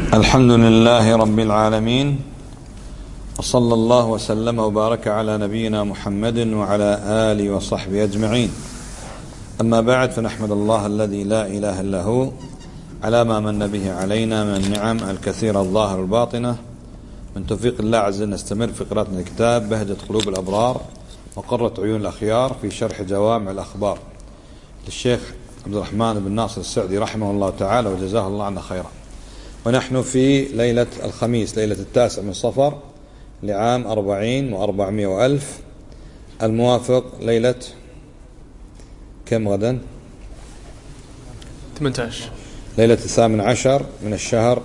الحمد لله رب العالمين، وصلى الله وسلم وبارك على نبينا محمد وعلى آله وصحبه أجمعين. أما بعد، فنحمد الله الذي لا إله إلا هو على ما من به علينا من النعم الكثيرة الظاهرة الباطنة. من توفيق الله عز وجل نستمر في قراءة الكتاب بهجة قلوب الأبرار وقرة عيون الأخيار في شرح جوامع الأخبار للشيخ عبد الرحمن بن ناصر السعدي رحمه الله تعالى وجزاه الله عنا خيرا. ونحن في ليلة الخميس، ليلة 9 من صفر لعام 40 و400 وألف، الموافق ليلة كم غدا؟ 18، ليلة 18 من الشهر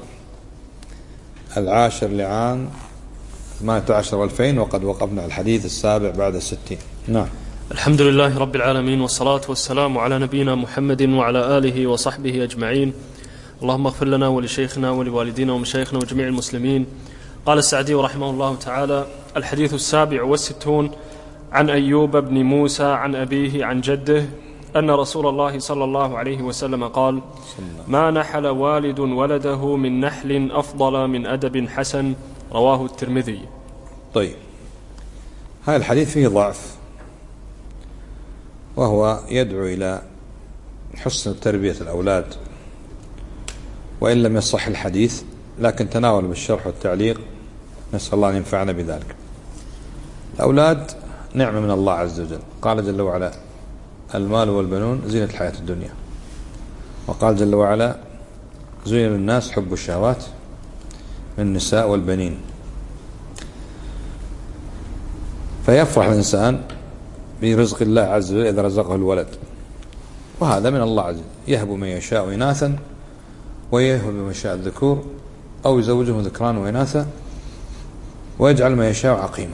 10 لعام 18 و2000، وقد وقفنا الحديث السابع بعد 60. نعم. الحمد لله رب العالمين، والصلاة والسلام على نبينا محمد وعلى آله وصحبه أجمعين. اللهم اغفر لنا ولشيخنا ولوالدينا ومشايخنا وجميع المسلمين. قال السعدي رحمه الله تعالى: الحديث 67 عن أيوب بن موسى عن أبيه عن جده أن رسول الله صلى الله عليه وسلم قال: ما نحل والد ولده من نحل أفضل من أدب حسن، رواه الترمذي. طيب، هذا الحديث فيه ضعف، وهو يدعو إلى حسن تربية الأولاد، وإن لم يصح الحديث لكن تناول بالشرح والتعليق، نسأل الله أن ينفعنا بذلك. الأولاد نعمة من الله عز وجل، قال جل وعلا: المال والبنون زينة الحياة الدنيا. وقال جل وعلا: زين للناس حب الشهوات من النساء والبنين. فيفرح الإنسان برزق الله عز وجل إذا رزقه الولد، وهذا من الله عز وجل، يهب من يشاء إناثا ويهب من يشاء الذكور أو يزوجهم ذكران وإناثا ويجعل ما يشاء عقيمة.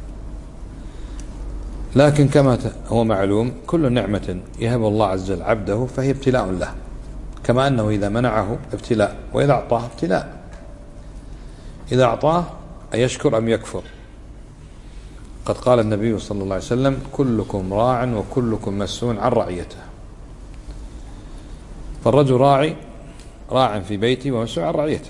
لكن كما هو معلوم، كل نعمة يهب الله عز وجل عبده فهي ابتلاء له، كما أنه إذا منعه ابتلاء وإذا أعطاه ابتلاء. إذا أعطاه أيشكر أم يكفر؟ قد قال النبي صلى الله عليه وسلم: كلكم راع وكلكم مسؤول عن رعيته. فالرجل راع في بيته ومسؤول عن رعيته،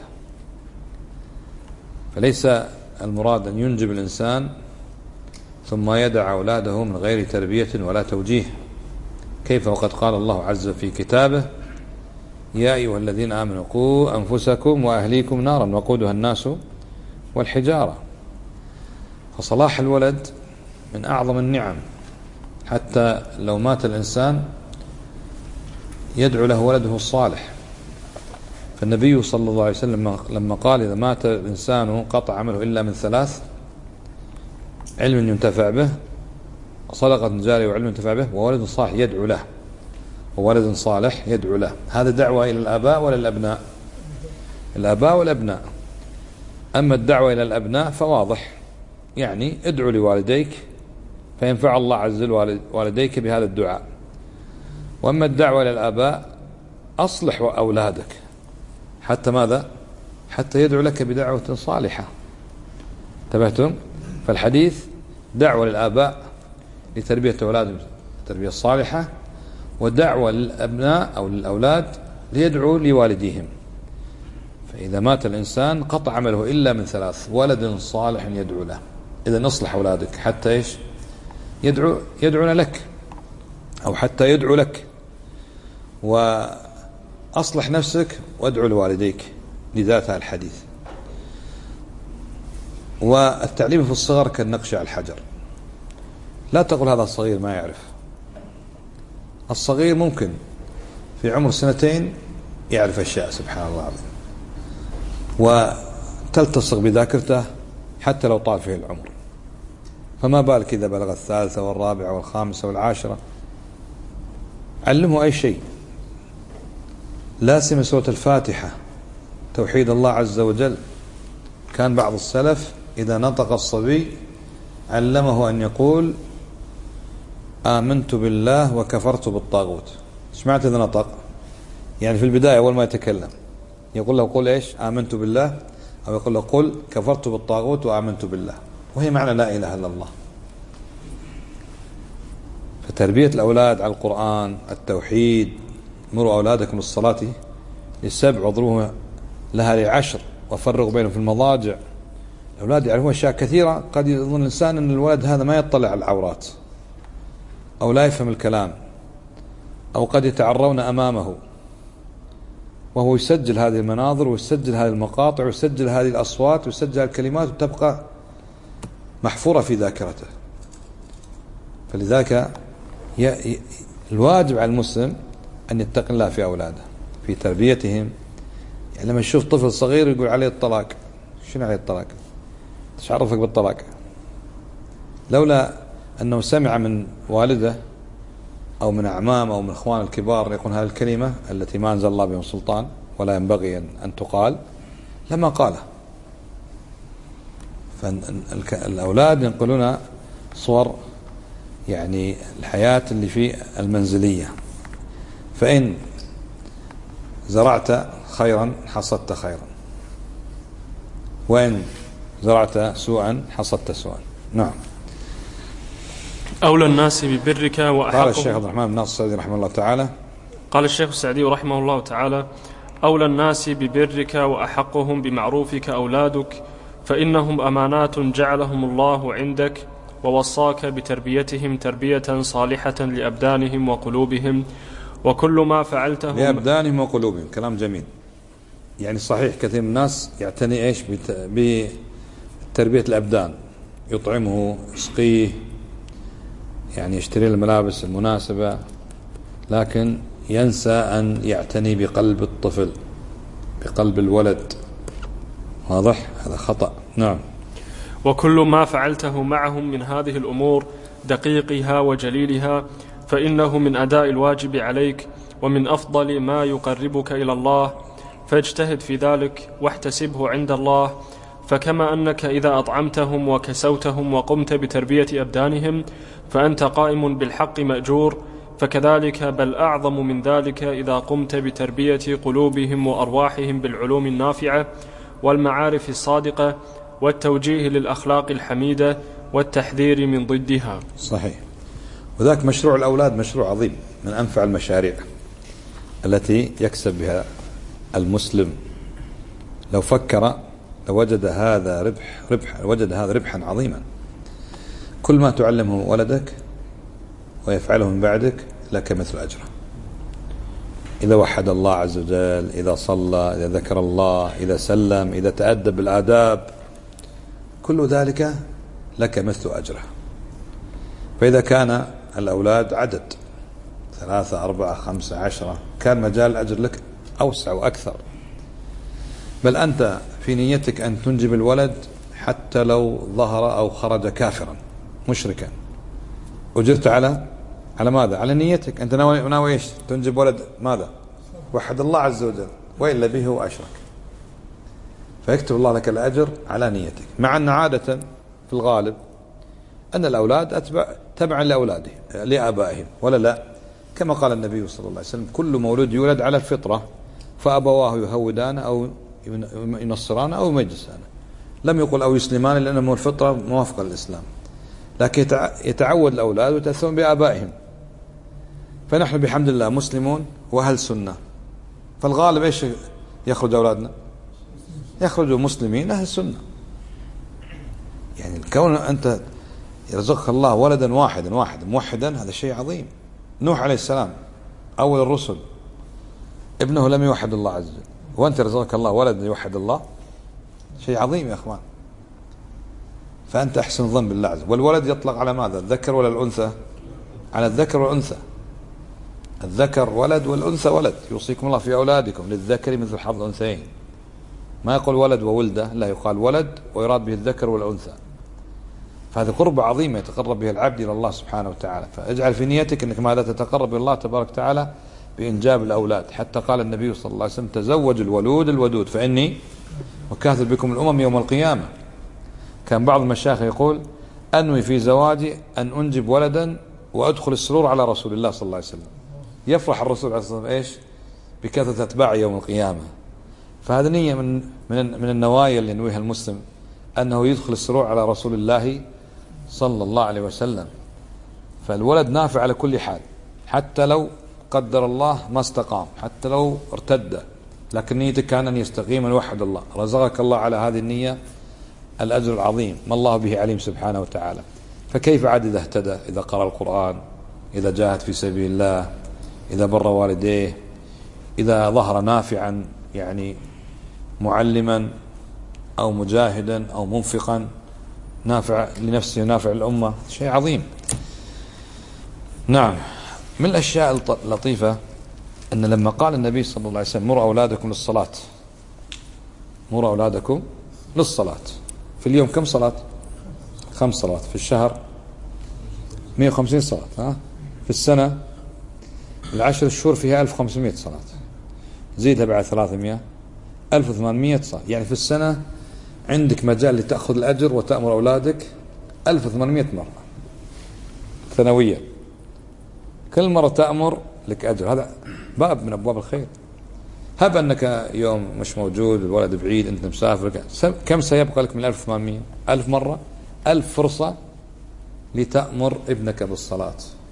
فليس المراد أن ينجب الإنسان ثم يدع أولاده من غير تربية ولا توجيه. كيف وقد قال الله عز وجل في كتابه: يا أيها الذين آمنوا قوا أنفسكم وأهليكم نارا وقودها الناس والحجارة. فصلاح الولد من أعظم النعم، حتى لو مات الإنسان يدعو له ولده الصالح. فالنبي صلى الله عليه وسلم لما قال: إذا مات الإنسان قطع عمله إلا من 3: علم ينتفع به، صدقة جارية وعلم ينتفع به، وولد صالح يدعو له، وولد صالح يدعو له. هذا دعوة إلى الآباء ولا الأبناء؟ الآباء والأبناء. أما الدعوة إلى الأبناء فواضح، يعني ادعو لوالديك فينفع الله عز وجل والديك بهذا الدعاء. وأما الدعوة إلى الآباء، أصلح أولادك حتى ماذا؟ حتى يدعو لك بدعوة صالحة. انتبهتم؟ فالحديث دعوة للآباء لتربية أولادهم التربية الصالحة، ودعوة للأبناء أو للأولاد ليدعوا لوالديهم. فإذا مات الإنسان قطع عمله إلا من 3: ولد صالح يدعو له. إذا اصلح أولادك حتى إيش؟ يدعون لك، أو حتى يدعو لك. وأصلح نفسك وادعو لوالديك لذات الحديث. والتعليم في الصغر كالنقش على الحجر. لا تقول هذا الصغير ما يعرف. الصغير ممكن في عمر 2 يعرف أشياء سبحان الله العظيم، وتلتصق بذاكرته حتى لو طال فيه العمر. فما بالك إذا بلغ 3 والرابعة والخامسة والعاشرة؟ علمه أي شيء، لا سيما سورة الفاتحة، توحيد الله عز وجل. كان بعض السلف إذا نطق الصبي علمه أن يقول: آمنت بالله وكفرت بالطاغوت. سمعت إذا نطق؟ يعني في البداية أول ما يتكلم يقول له قل إيش؟ آمنت بالله، أو يقول له قل كفرت بالطاغوت وآمنت بالله، وهي معنى لا إله إلا الله. فتربية الأولاد على القرآن، التوحيد. مروا أولادكم بالصلاة ل7 واضربوها لها لعشر وفرق بينهم في المضاجع. الأولاد يعرفون أشياء كثيرة قد يظن الإنسان أن الولد هذا ما يطلع على العورات أو لا يفهم الكلام أو قد يتعرون أمامه، وهو يسجل هذه المناظر ويسجل هذه المقاطع ويسجل هذه الأصوات ويسجل هذه الكلمات وتبقى محفورة في ذاكرته. فلذلك الواجب على المسلم أن يتقي الله في أولاده في تربيتهم. يعني لما يشوف طفل صغير يقول عليه الطلاق، شنو عليه الطلاق؟ ايش عرفك بالطلاق؟ لولا أنه سمع من والده أو من أعمام أو من إخوان الكبار يقول هذه الكلمة التي ما أنزل الله بهم سلطان ولا ينبغي أن تقال لما قالها. فالأولاد ينقلون صور يعني الحياة اللي في المنزلية. فإن زرعت خيرا حصدت خيرا، وإن زرعت سوءا حصدت سوءا. نعم. أولى الناس ببرك وأحقهم. قال الشيخ عبد الرحمن بن ناصر السعدي رحمه الله تعالى، قال الشيخ السعدي رحمه الله تعالى: أولى الناس ببرك وأحقهم بمعروفك أولادك، فإنهم أمانات جعلهم الله عندك، ووصاك بتربيتهم تربية صالحة لأبدانهم وقلوبهم، وكل ما فعلته لأبدانهم وقلوبهم. كلام جميل. يعني صحيح كثير من الناس يعتني ايش بتربية الأبدان، يطعمه يسقيه يعني يشتري الملابس المناسبة، لكن ينسى أن يعتني بقلب الطفل، بقلب الولد. واضح؟ هذا خطأ. نعم. وكل ما فعلته معهم من هذه الأمور دقيقها وجليلها فإنه من أداء الواجب عليك ومن أفضل ما يقربك إلى الله، فاجتهد في ذلك واحتسبه عند الله. فكما أنك إذا أطعمتهم وكسوتهم وقمت بتربية أبدانهم فأنت قائم بالحق مأجور، فكذلك بل أعظم من ذلك إذا قمت بتربية قلوبهم وأرواحهم بالعلوم النافعة والمعارف الصادقة والتوجيه للأخلاق الحميدة والتحذير من ضدها. صحيح. وذاك مشروع الأولاد مشروع عظيم، من أنفع المشاريع التي يكسب بها المسلم. لو فكر لوجد هذا ربحا عظيما. كل ما تعلمه ولدك ويفعله من بعدك لك مثل أجره. إذا وحد الله عز وجل، إذا صلى، إذا ذكر الله، إذا سلم، إذا تأدب بالآداب، كل ذلك لك مثل أجره. فإذا كان الأولاد عدد 3 4 5 10 كان مجال الأجر لك أوسع وأكثر. بل أنت في نيتك أن تنجب الولد حتى لو ظهر أو خرج كافرا مشركا، أجرت على ماذا؟ على نيتك. أنت ناوي إيش؟ تنجب ولد ماذا؟ وحد الله عز وجل، وإلا به وأشرك، فيكتب الله لك الأجر على نيتك. مع أن عادة في الغالب أن الأولاد تبعا لآبائهم، ولا لا؟ كما قال النبي صلى الله عليه وسلم: كل مولود يولد على الفطرة فأبواه يهودان أو ينصران أو يمجسان. لم يقل أو يسلمان، لأنه الفطرة موافقة للإسلام، لكن يتعود الأولاد ويتأثرون بآبائهم. فنحن بحمد الله مسلمون وأهل سنة، فالغالب إيش يخرج أولادنا؟ يخرجوا مسلمين أهل سنة. يعني الكون أنت يرزقك الله ولدا واحدا موحدا، هذا شيء عظيم. نوح عليه السلام أول الرسل، ابنه لم يوحد الله عز وجل، وأنت رزقك الله ولد يوحد الله، شيء عظيم يا أخوان. فأنت أحسن الظن بالله عز وجل. والولد يطلق على ماذا؟ الذكر ولا الأنثى؟ على الذكر والأنثى. الذكر ولد والأنثى ولد. يوصيكم الله في أولادكم للذكر مثل حظ الأنثيين. ما يقول ولد وولده، لا، يقال ولد ويراد به الذكر والأنثى. فهذه قربة عظيمة يتقرب بها العبد إلى الله سبحانه وتعالى. فاجعل في نيتك أنك ماذا؟ تتقرب إلى الله تبارك وتعالى بإنجاب الأولاد. حتى قال النبي صلى الله عليه وسلم: تزوج الولود الودود فإني مكاثر بكم الأمم يوم القيامة. كان بعض المشايخ يقول: أنوي في زواجي أن أنجب ولدا وأدخل السرور على رسول الله صلى الله عليه وسلم. يفرح الرسول عليه الصلاة والسلام إيش؟ بكثرة أتباعه يوم القيامة. فهذا نية من النوايا اللي ينويها المسلم، أنه يدخل السرور على رسول الله صلى الله عليه وسلم. فالولد نافع على كل حال، حتى لو قدر الله ما استقام، حتى لو ارتد، لكن نيتك كان أن يستقيم ويوحد الله، رزقك الله على هذه النية الأجر العظيم، ما الله به عليم سبحانه وتعالى. فكيف عاد إذا اهتدى، إذا قرأ القرآن، إذا جاهد في سبيل الله، إذا بر والديه، إذا ظهر نافعا يعني معلما أو مجاهدا أو منفقا نافع لنفسه ونافع الأمة، شيء عظيم. نعم. من الأشياء اللطيفة أن لما قال النبي صلى الله عليه وسلم مروا أولادكم للصلاة، مروا أولادكم للصلاة، في اليوم كم صلاة؟ 5 صلوات، في الشهر 150 صلاة، في السنة العشر الشهور فيها 1500 صلاة، زيدها بعد 300 1800 صلاة، يعني في السنة عندك مجال لتأخذ الأجر وتأمر أولادك 1800 مرة سنويا، كل مرة تأمر لك أجر. هذا باب من أبواب الخير. هب أنك يوم مش موجود، الولد بعيد، أنت مسافر، كم سيبقى لك من 1800؟ 1000 مرة، 1000 فرصة لتأمر ابنك بالصلاة.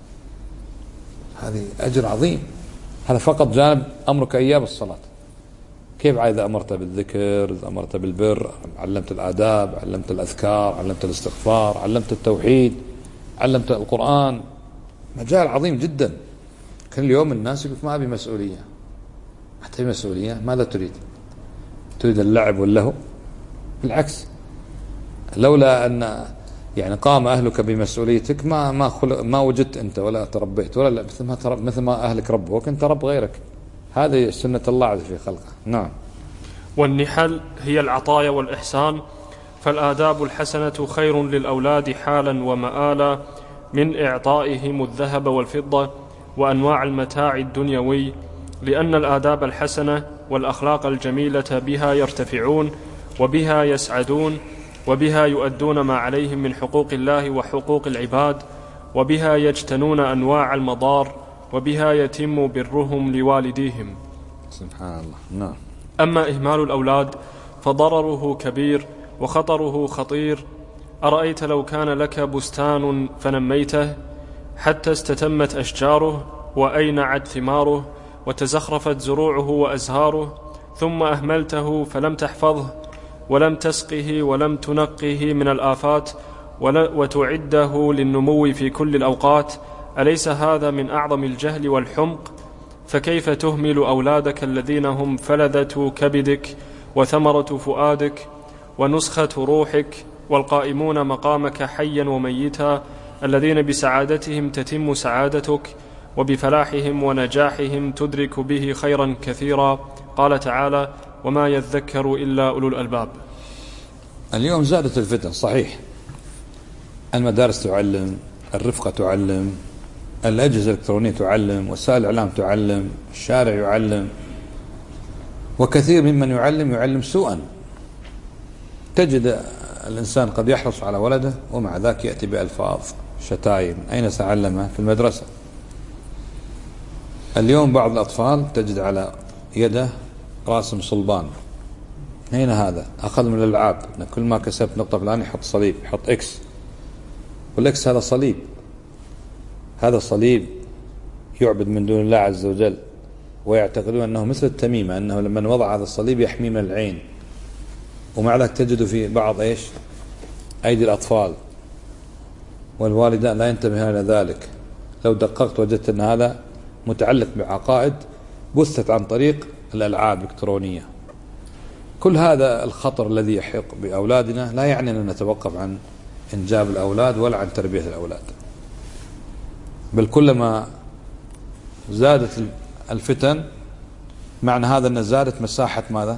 هذه أجر عظيم. هذا فقط جانب أمرك إياه بالصلاة. كيف إذا أمرت بالذكر، إذا أمرت بالبر، علمت الآداب، علمت الأذكار، علمت الاستغفار، علمت التوحيد، علمت القرآن، مجال عظيم جدا. كل يوم الناس يقول ما أبي مسؤولية. حتى مسؤولية ماذا تريد؟ تريد اللعب واللهو؟ بالعكس، لولا أن يعني قام أهلك بمسؤوليتك ما وجدت أنت ولا تربيت ولا مثل ما أهلك ربوك أنت رب غيرك. هذه سنة الله في خلقه. نعم. والنحل هي العطايا والإحسان، فالآداب الحسنة خير للأولاد حالا ومآلا من إعطائهم الذهب والفضة وأنواع المتاع الدنيوي، لأن الآداب الحسنة والأخلاق الجميلة بها يرتفعون وبها يسعدون وبها يؤدون ما عليهم من حقوق الله وحقوق العباد، وبها يجتنون أنواع المضار، وبها يتم برهم لوالديهم. سبحان الله. نعم. أما إهمال الأولاد فضرره كبير وخطره خطير. أرأيت لو كان لك بستان فنميته حتى استتمت أشجاره وأينعت ثماره وتزخرفت زروعه وأزهاره، ثم أهملته فلم تحفظه ولم تسقه ولم تنقه من الآفات وتعده للنمو في كل الأوقات، أليس هذا من أعظم الجهل والحمق؟ فكيف تهمل أولادك الذين هم فلذة كبدك وثمرة فؤادك ونسخة روحك، والقائمون مقامك حيا وميتا، الذين بسعادتهم تتم سعادتك وبفلاحهم ونجاحهم تدرك به خيرا كثيرا. قال تعالى: وما يذكر إلا أولو الألباب. اليوم زادت الفتن صحيح، المدارس تعلم، الرفقة تعلم، الأجهزة الإلكترونية تعلم، وسائل الإعلام تعلم، الشارع يعلم، وكثير ممن يعلم سوءا. تجد الإنسان قد يحرص على ولده ومع ذاك يأتي بألفاظ شتائم. أين سأعلمها؟ في المدرسة. اليوم بعض الأطفال تجد على يده راسم صلبان. أين هذا؟ أخذ من الألعاب، كل ما كسبت نقطة فلان يحط صليب، يحط إكس، والإكس هذا صليب، هذا صليب يعبد من دون الله عز وجل، ويعتقدون أنه مثل التميمة، أنه لما وضع هذا الصليب يحمي من العين. ومع ذلك تجد في بعض أيدي الأطفال والوالدان لا ينتبهون إلى ذلك. لو دققت وجدت أن هذا متعلق بعقائد بثت عن طريق الألعاب الإلكترونية. كل هذا الخطر الذي يحيق بأولادنا لا يعني أن نتوقف عن إنجاب الأولاد ولا عن تربية الأولاد، بل كلما زادت الفتن معنى هذا أن زادت مساحة ماذا؟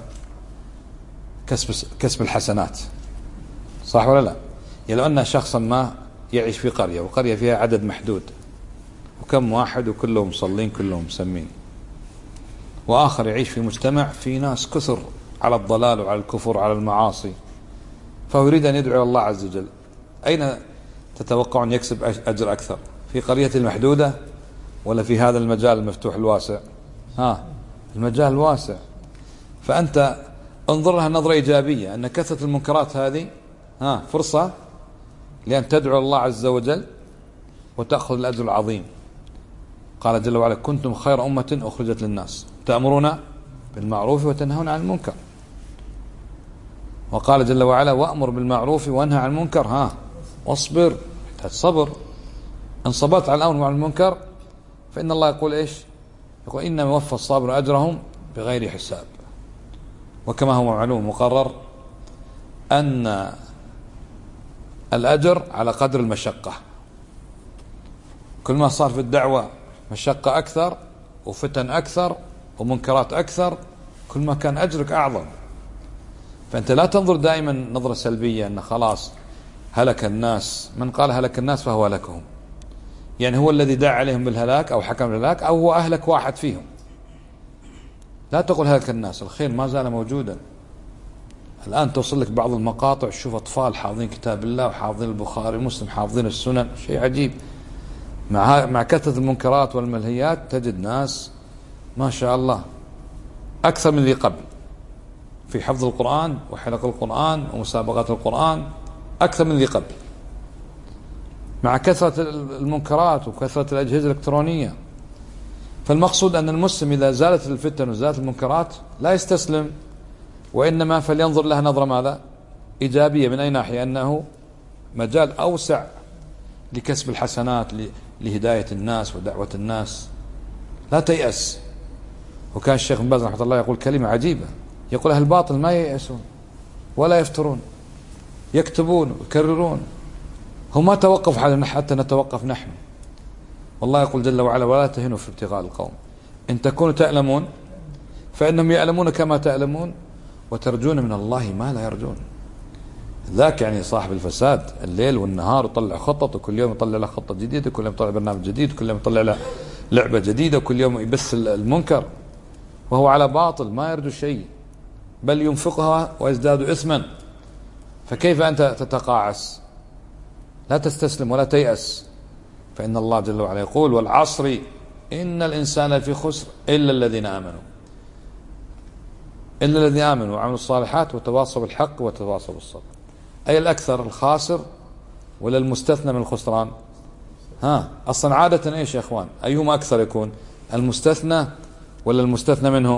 كسب الحسنات. صح ولا لا؟ يعني لو أن شخصا ما يعيش في قرية، وقرية فيها عدد محدود وكم واحد وكلهم مصلين كلهم مسمين، وآخر يعيش في مجتمع في ناس كثر على الضلال وعلى الكفر وعلى المعاصي، فهو يريد أن يدعو الله عز وجل، أين تتوقع أن يكسب أجر أكثر؟ في قرية المحدودة ولا في هذا المجال المفتوح الواسع؟ المجال الواسع. فأنت انظر لها نظرة إيجابية، أن كثرة المنكرات هذه فرصة لأن تدعو الله عز وجل وتأخذ الأجر العظيم. قال جل وعلا: كنتم خير أمة أخرجت للناس تأمرون بالمعروف وتنهون عن المنكر. وقال جل وعلا وأمر بالمعروف وانهى عن المنكر واصبر. تحتاج صبر. إن صبرت على الأمر وعن المنكر فإن الله يقول إيش؟ يقول إنما يوفى الصابر أجرهم بغير حساب. وكما هو معلوم مقرر أن الأجر على قدر المشقة. كل ما صار في الدعوة مشقة أكثر وفتن أكثر ومنكرات أكثر كل ما كان أجرك أعظم. فأنت لا تنظر دائما نظرة سلبية أن خلاص هلك الناس. من قال هلك الناس فهو هلكهم، يعني هو الذي دعا عليهم بالهلاك أو حكم بالهلاك أو هو أهلك واحد فيهم. لا تقول هلك الناس، الخير ما زال موجودا. الآن توصل لك بعض المقاطع تشوف أطفال حافظين كتاب الله وحافظين البخاري ومسلم حافظين السنن، شيء عجيب. مع كثرة المنكرات والملهيات تجد ناس ما شاء الله أكثر من ذي قبل في حفظ القرآن وحلق القرآن ومسابقات القرآن، أكثر من ذي قبل، مع كثرة المنكرات وكثرة الأجهزة الإلكترونية. فالمقصود أن المسلم إذا زالت الفتن وزالت المنكرات لا يستسلم، وإنما فلينظر لها نظرة ماذا؟ إيجابية. من أي ناحية؟ أنه مجال أوسع لكسب الحسنات لهداية الناس ودعوة الناس. لا تيأس. وكان الشيخ بن باز رحمه الله يقول كلمة عجيبة، يقول أهل الباطل ما ييأسون ولا يفترون، يكتبون ويكررون. هم ما توقفوا حتى نتوقف نحن. والله يقول جل وعلا ولا تهنوا في ابتغاء القوم إن تكونوا تألمون فإنهم يألمون كما تألمون وترجون من الله ما لا يرجون. ذاك يعني صاحب الفساد الليل والنهار يطلع خطط، وكل يوم يطلع له خطة جديدة، كل يوم يطلع برنامج جديد، كل يوم يطلع له لعبة جديدة، وكل يوم يبث المنكر وهو على باطل ما يرجو شيء بل ينفقها ويزداد إثما. فكيف أنت تتقاعس؟ لا تستسلم ولا تيأس. فإن الله جل وعلا يقول والعصر إن الإنسان لفي خسر إلا الذين آمنوا. إلا الذين آمنوا وعملوا الصالحات وتواصوا بالحق وتواصوا بالصبر. أي الأكثر الخاسر ولا المستثنى من الخسران؟ أصلا عادة إيش يا إخوان؟ أيهما أكثر يكون؟ المستثنى ولا المستثنى منه؟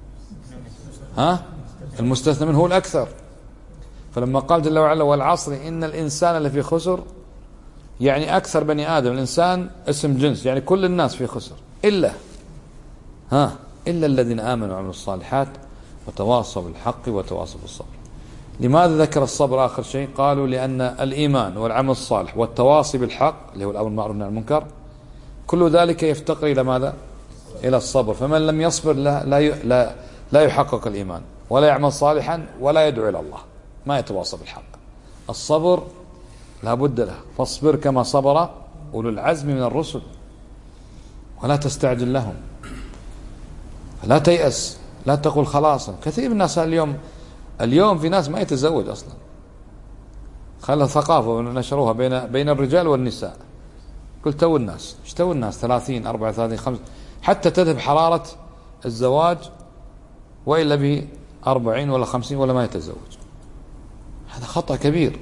المستثنى منه هو الأكثر. فلما قال جل وعلا والعصر إن الإنسان لفي خسر يعني أكثر بني آدم. الإنسان اسم جنس يعني كل الناس في خسر إلا إلا الذين آمنوا وعملوا الصالحات وتواصوا بالحق وتواصوا بالصبر. لماذا ذكر الصبر آخر شيء؟ قالوا لأن الإيمان والعمل الصالح والتواصي بالحق اللي هو الأمر بالمعروف والنهي عن المنكر كل ذلك يفتقر إلى ماذا؟ إلى الصبر. فمن لم يصبر لا يحقق الإيمان ولا يعمل صالحا ولا يدعو إلى الله، ما يتواصى بالحق. الصبر لا بد له، فاصبر كما صبر أولو العزم من الرسل ولا تستعجل لهم. فلا تيأس، لا تقول خلاص. كثير من الناس اليوم في ناس ما يتزوج أصلا، خلوا ثقافة ونشروها بين الرجال والنساء. قلت تو الناس 30 34 50 حتى تذهب حرارة الزواج وإلا به 40 ولا 50 ولا ما يتزوج. هذا خطأ كبير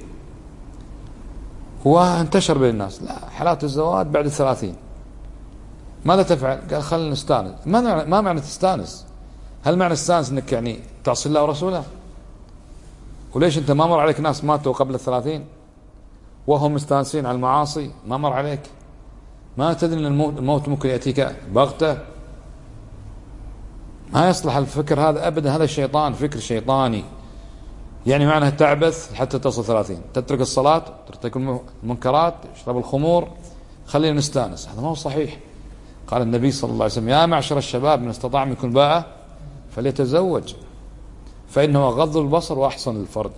وانتشر بين الناس. لا، حالات الزواج بعد 30. ماذا تفعل؟ قال خلنا نستانس. ما معنى تستانس؟ هل معنى تستانس انك يعني تعصي الله ورسوله؟ وليش انت ما مر عليك ناس ماتوا قبل 30 وهم مستانسين على المعاصي؟ ما مر عليك؟ ما تدري ان الموت ممكن يأتيك بغتة؟ ما يصلح الفكر هذا ابدا. هذا الشيطان، فكر شيطاني. يعني معنى تعبث حتى تصل 30، تترك الصلاة، ترتكب المنكرات، تشرب الخمور، خلينا نستانس. هذا ما هو صحيح. قال النبي صلى الله عليه وسلم يا معشر الشباب من استطاع منكم الباءة فليتزوج فإنه غض البصر وأحسن للفرج.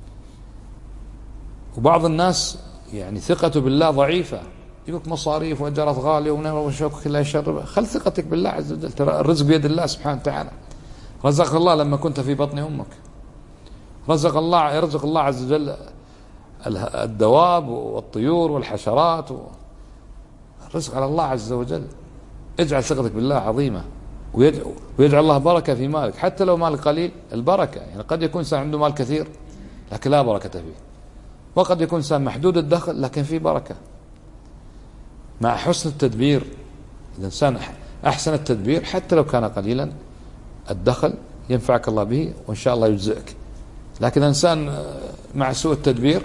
وبعض الناس يعني ثقته بالله ضعيفة، يقولك مصاريف وأجارات غالية وشوكك الله يشربه. خل ثقتك بالله عز وجل، ترى الرزق بيد الله سبحانه وتعالى. رزق الله لما كنت في بطن أمك، يرزق الله عز وجل الدواب والطيور والحشرات الرزق على الله عز وجل. اجعل ثقتك بالله عظيمة ويجعل الله بركة في مالك، حتى لو مالك قليل. البركة يعني قد يكون إنسان عنده مال كثير لكن لا بركة فيه، وقد يكون إنسان محدود الدخل لكن فيه بركة. مع حسن التدبير، الإنسان أحسن التدبير حتى لو كان قليلا الدخل ينفعك الله به وإن شاء الله يجزئك. لكن الإنسان مع سوء التدبير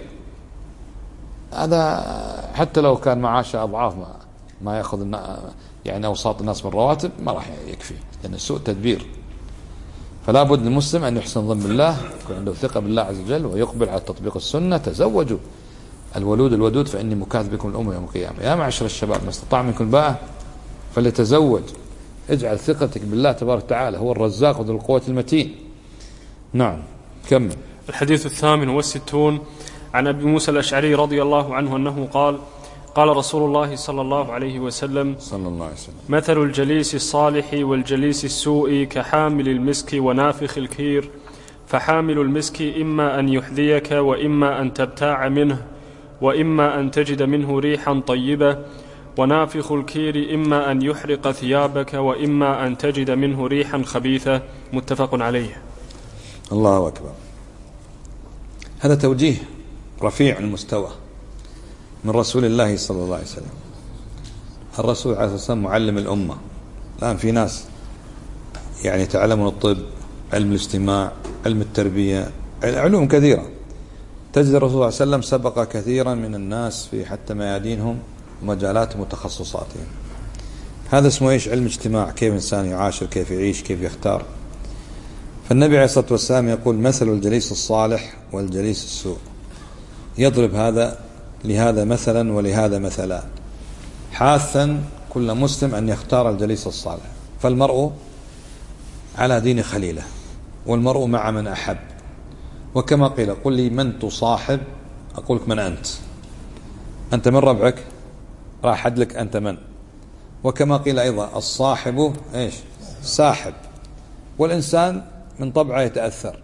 هذا حتى لو كان معاشه أضعاف ما يأخذ يعني أوساط الناس من الرواتب ما راح يكفي، لأن سوء التدبير. فلا بد للمسلم أن يحسن ظن بالله، يكون عنده ثقة بالله عز وجل، ويقبل على تطبيق السنة. تزوجوا الولود الودود فإني مكاثر بكم الأمة يوم القيامة. يا معشر الشباب، ما استطاع منكم الباءة فليتزوج. اجعل ثقتك بالله تبارك وتعالى، هو الرزاق ذو القوة المتين. نعم، كمل. الحديث 68 عن أبي موسى الأشعري رضي الله عنه أنه قال: قال رسول الله صلى الله عليه وسلم: مثل الجليس الصالح والجليس السوء كحامل المسك ونافخ الكير، فحامل المسك إما أن يحذيك وإما أن تبتاع منه وإما أن تجد منه ريحا طيبة، ونافخ الكير إما أن يحرق ثيابك وإما أن تجد منه ريحا خبيثة. متفق عليه. الله أكبر. هذا توجيه رفيع المستوى من رسول الله صلى الله عليه وسلم. الرسول عليه الصلاة والسلام معلم الأمة. الآن في ناس يعني يتعلمون الطب، علم الاجتماع، علم التربية، علوم كثيرة. تجد الرسول صلى الله عليه وسلم سبق كثيرا من الناس في حتى ميادينهم ومجالاتهم وتخصصاتهم. هذا اسمه ايش؟ علم اجتماع، كيف الإنسان يعاشر، كيف يعيش، كيف يختار. فالنبي عليه الصلاة والسلام يقول: مثل الجليس الصالح والجليس السوء. يضرب هذا لهذا مثلا ولهذا مثلا، حاثا كل مسلم أن يختار الجليس الصالح. فالمرء على دين خليله، والمرء مع من أحب. وكما قيل: قل لي من تصاحب أقول لك من أنت من ربعك راح أدلك أنت من. وكما قيل أيضا: الصاحب إيش؟ ساحب. والإنسان من طبعه يتأثر،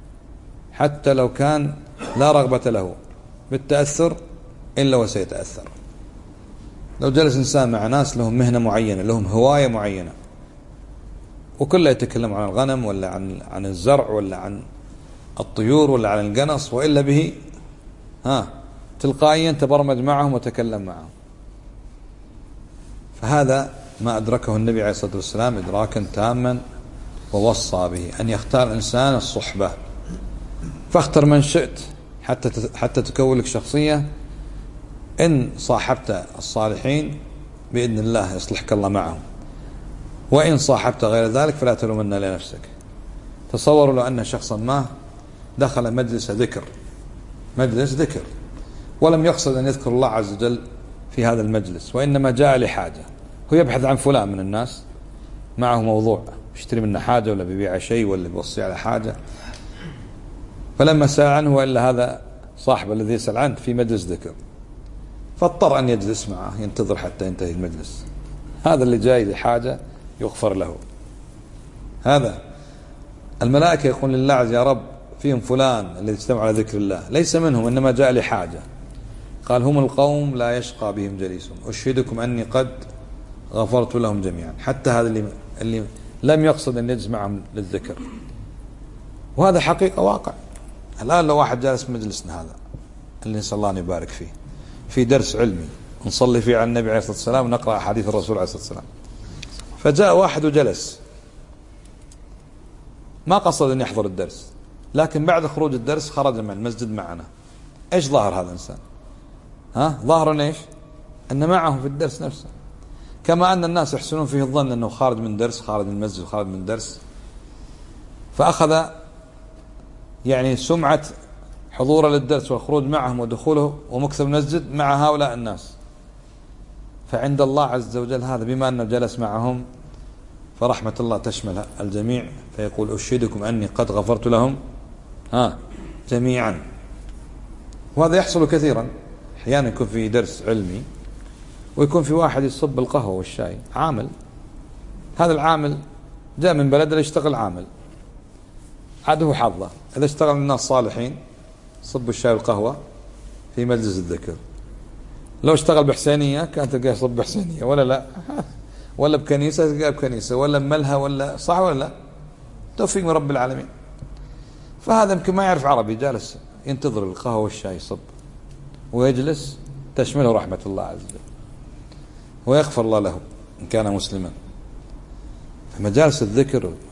حتى لو كان لا رغبة له بالتأثر إلا وسيتأثر. لو جلس إنسان مع ناس لهم مهنة معينة، لهم هواية معينة، وكله يتكلم عن الغنم ولا عن الزرع ولا عن الطيور ولا عن القنص، وإلا به تلقائيا تبرمج معهم وتكلم معهم. فهذا ما أدركه النبي عليه الصلاة والسلام إدراكا تاما، ووصى به أن يختار الإنسان الصحبة. فاختر من شئت حتى تكون لك شخصية. إن صاحبت الصالحين بإذن الله يصلحك الله معهم، وإن صاحبت غير ذلك فلا تلومن لنفسك. تصوروا لو أن شخصا ما دخل مجلس ذكر ولم يقصد أن يذكر الله عز وجل في هذا المجلس، وإنما جاء لحاجة، هو يبحث عن فلان من الناس، معه موضوع يشتري منه حاجة ولا بيبيع شيء ولا بيوصي على حاجة، فلما سأل عنه وإلا هذا صاحب الذي يسأل عنه في مجلس ذكر، فاضطر أن يجلس معه ينتظر حتى ينتهي المجلس. هذا اللي جاي لحاجة يغفر له. هذا الملائكة يقول لله عز: يا رب فيهم فلان الذي اجتمع على ذكر الله، ليس منهم إنما جاء لحاجة. قال: هم القوم لا يشقى بهم جليسهم، أشهدكم أني قد غفرت لهم جميعا. حتى هذا اللي لم يقصد أن يجلس معهم للذكر. وهذا حقيقة واقع. الآن لو واحد جالس مجلسنا هذا اللي نسأل الله أن يبارك فيه، في درس علمي نصلي فيه على النبي عليه الصلاة والسلام ونقرأ حديث الرسول عليه الصلاة والسلام، فجاء واحد وجلس ما قصد أن يحضر الدرس، لكن بعد خروج الدرس خرج من المسجد معنا. إيش ظاهر هذا الإنسان؟ ظاهر إيش؟ أن معه في الدرس نفسه. كما أن الناس يحسنون فيه الظن أنه خارج من درس، خارج من المسجد، خارج من درس، فأخذ يعني سمعة حضوره للدرس والخروج معهم ودخوله ومكث المسجد مع هؤلاء الناس. فعند الله عز وجل هذا بما أنه جلس معهم فرحمة الله تشمل الجميع، فيقول: أشهدكم أني قد غفرت لهم جميعا. وهذا يحصل كثيرا. أحيانا يكون في درس علمي ويكون في واحد يصب القهوة والشاي، عامل، هذا العامل جاء من بلد يشتغل عامل، عاده حظه إذا اشتغل الناس صالحين صب الشاي والقهوة في مجلس الذكر. لو اشتغل بحسينية كانت تلقاه يصب بحسينية، ولا لا؟ ولا بكنيسة تلقاه بكنيسة، ولا بملهى، ولا صح ولا لا؟ توفيق من رب العالمين. فهذا يمكن ما يعرف عربي، جالس ينتظر القهوة والشاي يصب ويجلس، تشمله رحمة الله عز وجل ويغفر الله له إن كان مسلما. فمجالس الذكر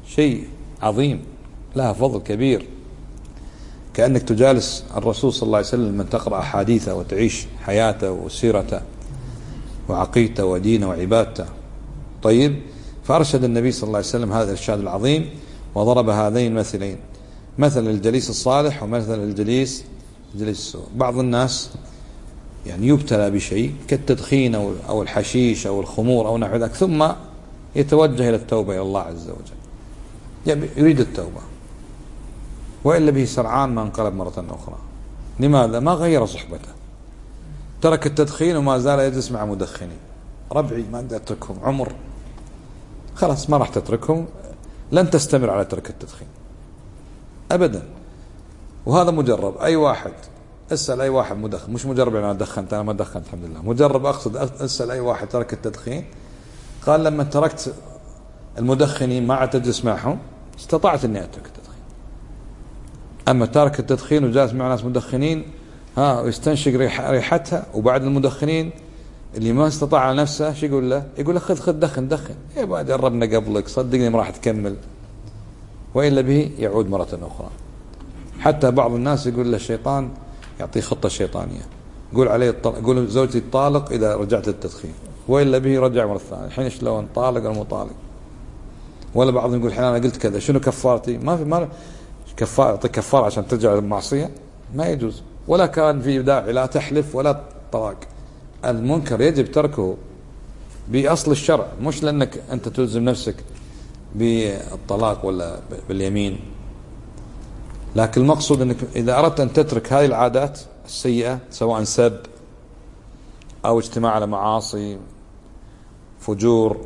شيء عظيم، لها فضل كبير، كأنك تجالس الرسول صلى الله عليه وسلم من تقرأ أحاديثه وتعيش حياته وسيرته وعقيدته ودينه وعبادته. طيب، فأرشد النبي صلى الله عليه وسلم هذا الإرشاد العظيم، وضرب هذين المثلين، مثل الجليس الصالح ومثل الجليس السوء. بعض الناس يعني يبتلى بشيء كالتدخين أو الحشيش أو الخمور أو نحو ذلك، ثم يتوجه إلى التوبة إلى الله عز وجل، يريد التوبة، وإلا به سرعان ما انقلب مرة أخرى. لماذا؟ ما غير صحبته، ترك التدخين وما زال يجلس مع مدخنين. ربعي ما أقدر أتركهم، عمر خلاص ما راح تتركهم، لن تستمر على ترك التدخين أبدا. وهذا مجرب، أي واحد اسأل أي واحد مدخن، مش مجرب أنا دخنت، أنا ما دخنت الحمد لله، مجرب أقصد اسأل أي واحد ترك التدخين قال لما تركت المدخنين ما عاد تجلس معهم استطعت أني أترك التدخين. أما تارك التدخين وجالس مع ناس مدخنين ويستنشق ريحتها، وبعد المدخنين اللي ما استطاع على نفسه شو يقول له؟ يقول له خذ دخن يبقى جربنا قبلك، صدقني ما راح تكمل، وإلا به يعود مرة أخرى. حتى بعض الناس يقول له الشيطان يعطيه خطة شيطانية، يقول زوجتي الطالق إذا رجعت التدخين، وإلا به يرجع مرة ثانية. الحين شلون طالق ولا مو طالق؟ ولا بعضهم يقول الحين أنا قلت كذا شنو كفارتي؟ ما كفارة، يعطيك كفارة عشان ترجع للمعصية؟ ما يجوز، ولا كان في داعي لا تحلف ولا طلاق. المنكر يجب تركه بأصل الشرع، مش لأنك أنت تلزم نفسك بالطلاق ولا باليمين. لكن المقصود أنك إذا أردت أن تترك هذه العادات السيئة، سواء سب أو اجتماع على معاصي، فجور،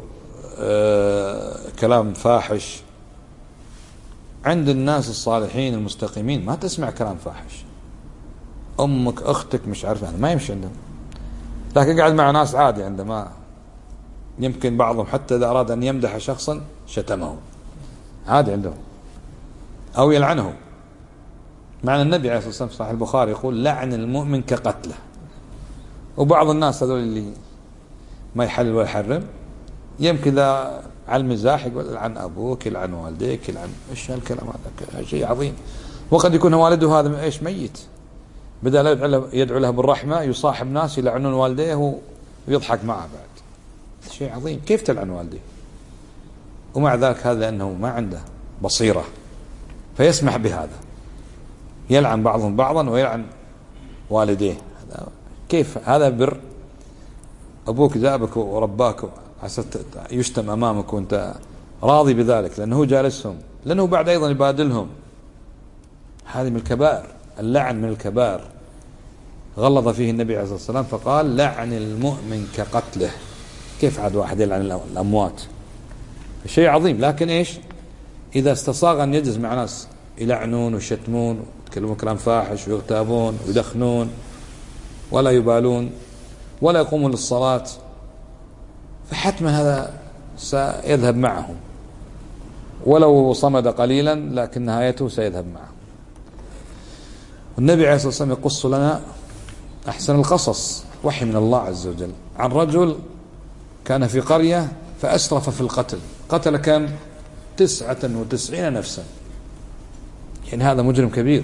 كلام فاحش، عند الناس الصالحين المستقيمين ما تسمع كلام فاحش. أمك أختك مش عارف يعني ما يمشي عندهم، لكن قاعد مع ناس عادي عندما يمكن بعضهم حتى إذا أراد أن يمدح شخصا شتمه عادي عندهم أو يلعنه، مع النبي عليه الصلاة والسلام في صحيح البخاري يقول لعن المؤمن كقتله. وبعض الناس هذول اللي ما يحلل ولا يحرم يمكن ذا على المزاح يقول يلعن أبوك يلعن والديك يلعن إيش هالكلام هذا، شيء عظيم. وقد يكون والده هذا إيش ميت، بدأ يدعو له بالرحمة يصاحب ناس يلعنون والديه ويضحك معه بعد، شيء عظيم. كيف تلعن والديه؟ ومع ذلك هذا لأنه ما عنده بصيرة فيسمح بهذا، يلعن بعضهم بعضا ويلعن والديه. كيف هذا بر؟ أبوك جابك ورباك عسى يشتم أمامك وأنت راضي بذلك لأنه جالسهم، لأنه بعد أيضا يبادلهم. هذه من الكبائر، اللعن من الكبائر، غلظ فيه النبي عليه الصلاة والسلام فقال لعن المؤمن كقتله. كيف عاد واحد يلعن الأموات؟ شيء عظيم. لكن إيش إذا استصاغ أن يجلس مع ناس يلعنون ويشتمون ويتكلمون كلام فاحش ويغتابون ويدخنون ولا يبالون ولا يقومون للصلاة، فحتما هذا سيذهب معهم، ولو صمد قليلا لكن نهايته سيذهب معهم. والنبي عليه الصلاة والسلام يقص لنا أحسن القصص، وحي من الله عز وجل، عن رجل كان في قرية فأسرف في القتل، قتل كم 99 نفسا، يعني هذا مجرم كبير.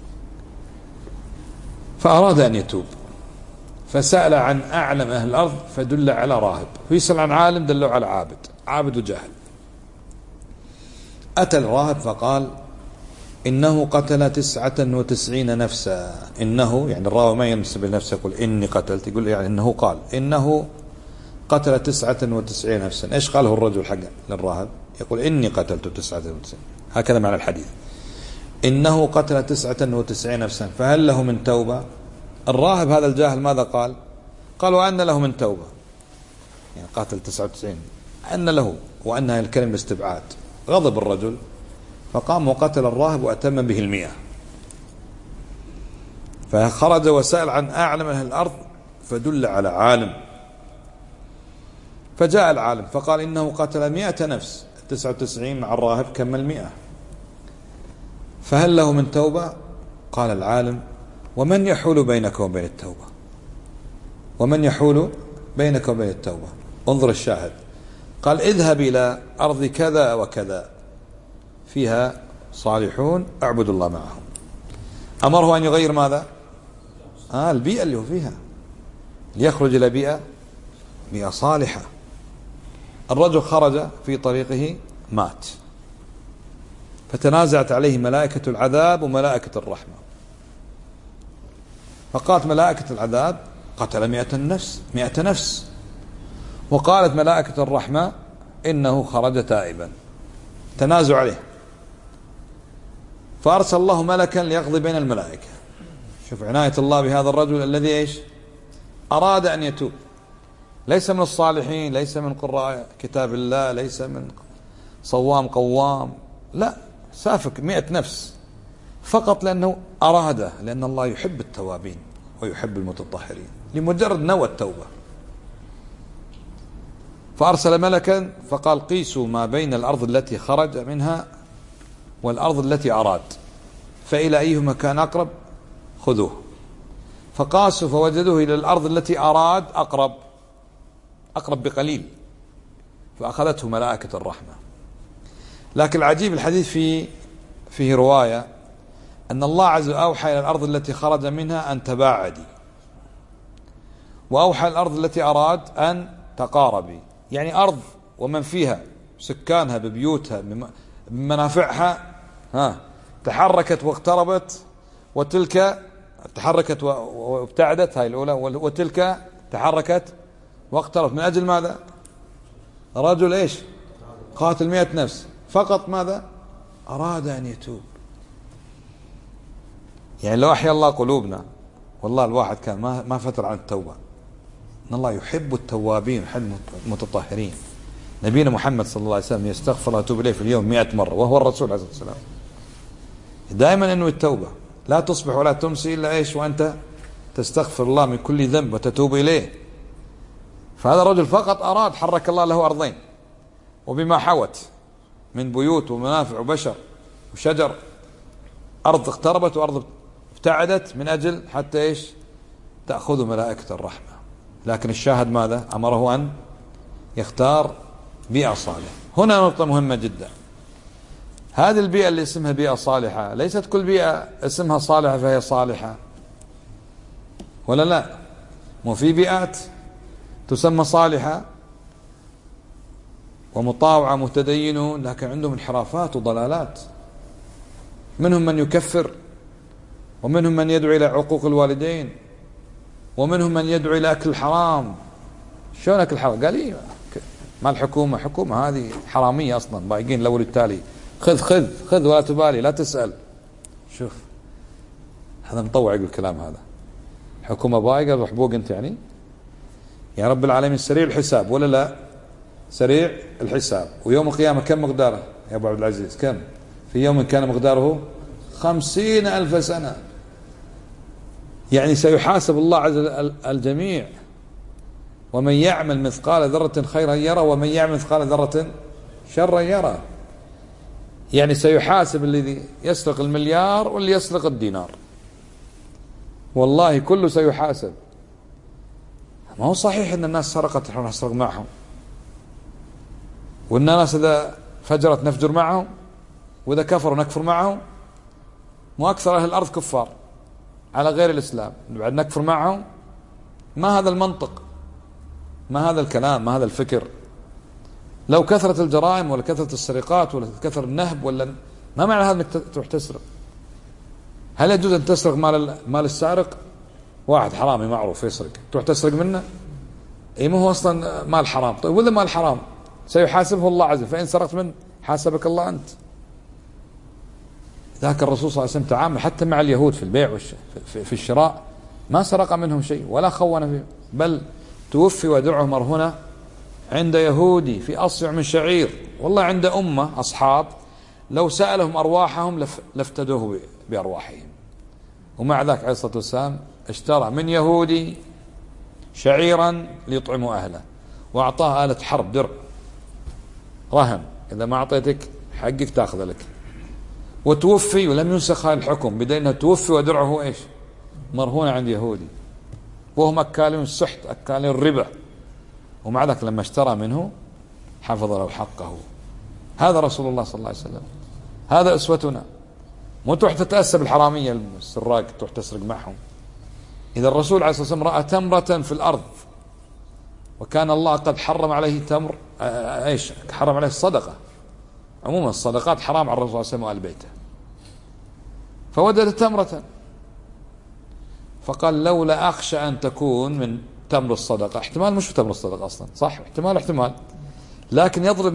فأراد أن يتوب فسأل عن أعلم أهل الأرض فدل على راهب، ويسأل عن عالم دلوا على عابد وجاهل. أتى الراهب فقال إنه قتل 99 نفسا. إنه يعني الراوي ما ينسب لنفسه يقول إني قتلت، يقول يعني إنه قال إنه قتل 99 نفسا. إيش قاله الرجل حق للراهب؟ يقول إني قتلت 99. هكذا معنى الحديث، إنه قتل 99 نفسا فهل له من توبة؟ الراهب هذا الجاهل ماذا قال؟ قال وأن له من توبة، يعني قاتل 99 أن له، وأنها الكلمة استبعاد. غضب الرجل فقام وقتل الراهب وأتم به 100. فخرج وسأل عن أعلم أهل الأرض فدل على عالم، فجاء العالم فقال إنه قتل 100 نفس، 99 مع الراهب كمل 100، فهل له من توبة؟ قال العالم ومن يحول بينك وبين التوبة؟ ومن يحول بينك وبين التوبة؟ انظر الشاهد، قال اذهب إلى أرض كذا وكذا فيها صالحون اعبدوا الله معهم. أمره أن يغير ماذا؟ البيئة اللي هو فيها، ليخرج إلى بيئة صالحة. الرجل خرج في طريقه مات، فتنازعت عليه ملائكة العذاب وملائكة الرحمة، فقالت ملائكة العذاب قتل 100 نفس، وقالت ملائكة الرحمة إنه خرج تائبا. تنازع عليه، فأرسل الله ملكا ليقضي بين الملائكة. شوف عناية الله بهذا الرجل الذي إيش؟ أراد أن يتوب، ليس من الصالحين، ليس من قراء كتاب الله، ليس من صوام قوام، لا، سافك 100 نفس فقط لأنه أراده، لأن الله يحب التوابين ويحب المتطهرين، لمجرد نوى التوبة. فأرسل ملكا فقال قيسوا ما بين الأرض التي خرج منها والأرض التي أراد، فإلى أيهما كان أقرب خذوه. فقاسوا فوجدوه إلى الأرض التي أراد أقرب بقليل، فأخذته ملائكة الرحمة. لكن العجيب الحديث فيه رواية أن الله عز وجل أوحى إلى الأرض التي خرج منها أن تباعدي، وأوحى الأرض التي أراد أن تقاربي، يعني أرض ومن فيها سكانها ببيوتها بمنافعها تحركت واقتربت، وتلك تحركت وابتعدت، هاي الأولى، وتلك تحركت واقتربت. من أجل ماذا؟ رجل إيش؟ قاتل 100 نفس فقط، ماذا؟ أراد أن يتوب. يعني لو أحيا الله قلوبنا والله الواحد كان ما فتر عن التوبة. إن الله يحب التوابين ويحب المتطهرين. نبينا محمد صلى الله عليه وسلم يستغفر ويتوب إليه في اليوم 100 مرة، وهو الرسول عليه الصلاة والسلام. دائما إنه التوبة لا تصبح ولا تمسي إلا إيش وأنت تستغفر الله من كل ذنب وتتوب إليه. فهذا الرجل فقط أراد، حرك الله له أرضين وبما حوت من بيوت ومنافع وبشر وشجر، أرض اقتربت وأرض ابتعدت، من أجل حتى إيش؟ تأخذ ملائكة الرحمة. لكن الشاهد ماذا؟ أمره أن يختار بيئة صالحة. هنا نقطة مهمة جدا، هذه البيئة اللي اسمها بيئة صالحة ليست كل بيئة اسمها صالحة فهي صالحة، ولا لا؟ مو في بيئات تسمى صالحة ومطاوعة متدينون، لكن عندهم انحرافات وضلالات، منهم من يكفر، ومنهم من يدعو إلى عقوق الوالدين، ومنهم من يدعو إلى أكل الحرام. شلون أكل الحرام؟ قال لي ما الحكومة، حكومة هذه حرامية أصلا، بايقين الأول التالي، خذ ولا تبالي، لا تسأل. شوف هذا مطوع يقول الكلام هذا، حكومة بايقة روح بوق أنت، يعني يا رب العالمين سريع الحساب ولا لا؟ سريع الحساب. ويوم القيامة كم مقداره يا أبو عبد العزيز؟ كم؟ في يوم كان مقداره 50,000 سنة، يعني سيحاسب الله عز وجل الجميع. ومن يعمل مثقال ذرة خيرا يرى، ومن يعمل مثقال ذرة شرا يرى. يعني سيحاسب الذي يسرق المليار واللي يسرق الدينار، والله كله سيحاسب. ما هو صحيح ان الناس سرقت نحن نسرق معهم، وان الناس اذا فجرت نفجر معهم، واذا كفروا نكفر معهم، مو اكثر اهل الارض كفار على غير الاسلام بعد نكفر معهم؟ ما هذا المنطق، ما هذا الكلام، ما هذا الفكر. لو كثرت الجرائم ولا كثرت السرقات ولا كثر النهب ولا ما معنى هذا انك تروح تسرق؟ هل يجوز ان تسرق مال السارق؟ واحد حرامي معروف يسرق، تروح تسرق منه؟ اي ما هو اصلا مال حرام. طيب ولا مال حرام سيحاسبه الله عز وجل، فان سرقت منه حاسبك الله انت. ذاك الرسول صلى الله عليه وسلم تعامل حتى مع اليهود في البيع في الشراء، ما سرق منهم شيء ولا خون فيه، بل توفي ودرعه مرهنة عند يهودي في أصع من شعير. والله عند أمة أصحاب لو سألهم أرواحهم لافتدوه بأرواحهم، ومع ذلك عليه الصلاة والسلام اشترى من يهودي شعيرا ليطعموا أهله، وأعطاه آلة حرب درع رهن، إذا ما أعطيتك حقك تأخذ لك. وتوفي ولم ينسخ هذا الحكم، بدأ أنه توفي ودرعه إيش؟ مرهونة عند يهودي، وهم أكالين السحت أكالين الربا، ومع ذلك لما اشترى منه حفظ له حقه. هذا رسول الله صلى الله عليه وسلم. هذا أسوتنا. مو تروح تتأسى بالحرامية السراق تروح تسرق معهم. إذا الرسول عليه الصلاة والسلام رأى تمرة في الأرض وكان الله قد حرم عليه تمر، ايش حرم عليه الصدقة، عموما الصدقات حرام على الرسول صلى الله عليه وسلم وآل بيته، فوجد تمرة فقال لولا أخشى أن تكون من تمر الصدقة. احتمال مش في تمر الصدقة أصلا، صح، احتمال، لكن يضرب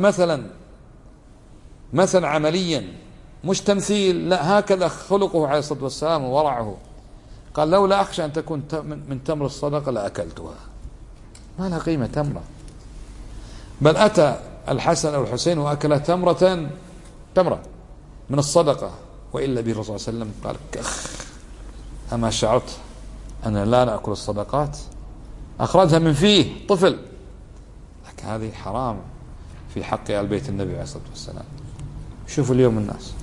مثلا عمليا مش تمثيل، لا هكذا خلقه عليه الصلاة والسلام وورعه. قال لولا أخشى أن تكون من تمر الصدقة لأكلتها. ما لها قيمة تمرة، بل أتى الحسن أو الحسين وأكل تمرة من الصدقة، وإلا به الرسول صلى الله عليه وسلم قال أما شعرت أنا لا نأكل الصدقات، أخرجها من فيه طفل، لكن هذه حرام في حق آل بيت النبي عليه الصلاة والسلام. شوفوا اليوم الناس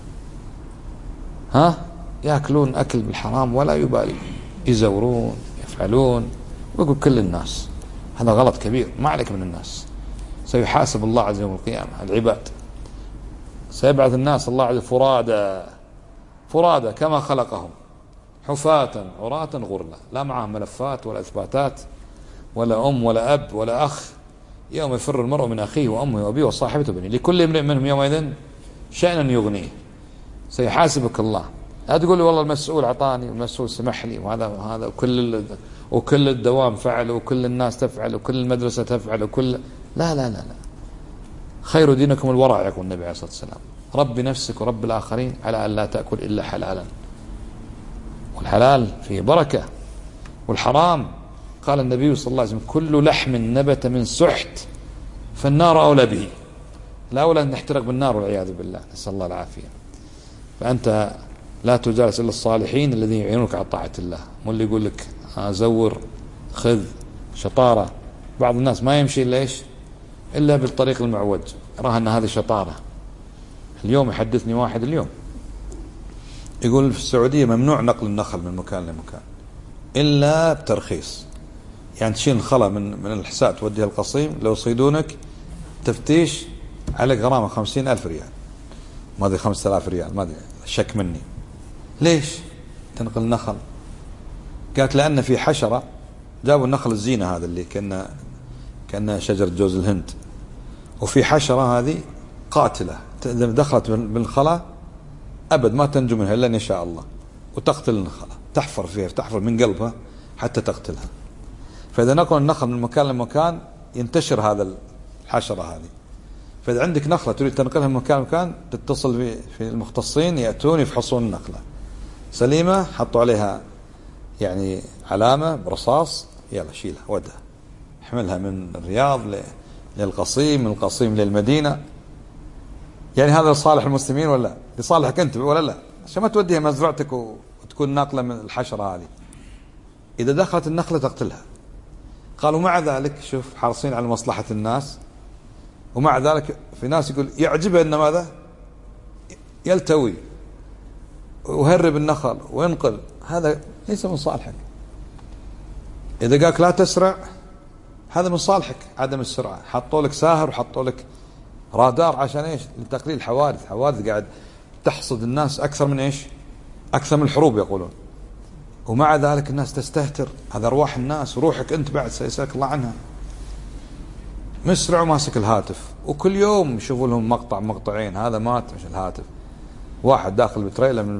يأكلون أكل بالحرام ولا يبالي، يزورون يفعلون، ويقول كل الناس. هذا غلط كبير، ما عليك من الناس، سيحاسب الله عز وجل يوم القيامة العباد، سيبعث الناس الله عز وجل فرادى كما خلقهم، حفاة عراة غرلا، لا معهم ملفات ولا إثباتات ولا أم ولا أب ولا أخ. يوم يفر المرء من أخيه وأمه وأبيه وصاحبته بنيه، لكل امرئ منهم يومئذ شأن يغنيه. سيحاسبك الله. لا تقول لي والله المسؤول أعطاني والمسؤول سمح لي وهذا وكل الدوام فعل وكل الناس تفعل وكل المدرسة تفعل وكل لا. خير دينكم الورع، يقول النبي عليه الصلاة والسلام. رب نفسك ورب الآخرين على أن لا تأكل إلا حلالا، والحلال فيه بركة، والحرام قال النبي صلى الله عليه وسلم كل لحم نبت من سحت فالنار أولى به. الأولى أن نحترق بالنار والعياذ بالله، نسأل الله العافية. فأنت لا تجالس إلا الصالحين الذين يعينونك على طاعة الله، مو اللي يقول لك زور خذ شطارة. بعض الناس ما يمشي إلا بالطريق المعوج، يراها أن هذه شطارة. اليوم يحدثني واحد اليوم يقول في السعودية ممنوع نقل النخل من مكان لمكان إلا بترخيص، يعني تشيل الخلا من الحساء توديها القصيم، لو يصيدونك تفتيش عليك غرامة 50,000 ريال، ما ادري 5,000 ريال، ما ادري، شك مني. ليش تنقل النخل؟ قالت لأن في حشرة، جابوا النخل الزينة هذا اللي كأنه شجرة جوز الهند، وفي حشرة هذه قاتلة إذا دخلت بالخلا أبد ما تنجو منها إلا إن شاء الله، وتقتل النخلة، تحفر من قلبها حتى تقتلها. فإذا نقل النخل من مكان لمكان ينتشر هذا الحشرة هذه. فإذا عندك نخلة تريد تنقلها من مكان لمكان تتصل في المختصين يأتون يفحصون النخلة سليمة، حطوا عليها يعني علامة برصاص، يلا شيلها ودها، احملها من الرياض للقصيم، من القصيم للمدينة. يعني هذا لصالح المسلمين ولا لصالحك أنت ولا لا؟ عشان ما توديها مزرعتك وتكون ناقلة من الحشرة هذه. إذا دخلت النخلة تقتلها. قالوا مع ذلك شوف حرصين على مصلحة الناس، ومع ذلك في ناس يقول يعجبه أن ماذا يلتوي ويهرب النخل وينقل، هذا ليس من صالحك. إذا قالك لا تسرع هذا من صالحك عدم السرعة، حطوا لك ساهر وحطوا لك رادار عشان ايش؟ لتقليل الحوادث. حوادث قاعد تحصد الناس أكثر من ايش؟ أكثر من الحروب يقولون. ومع ذلك الناس تستهتر، هذا أرواح الناس، وروحك أنت بعد سيسألك الله عنها. مسرع وماسك الهاتف، وكل يوم يشوفوا لهم مقطعين، هذا مات مش الهاتف، واحد داخل بتريلا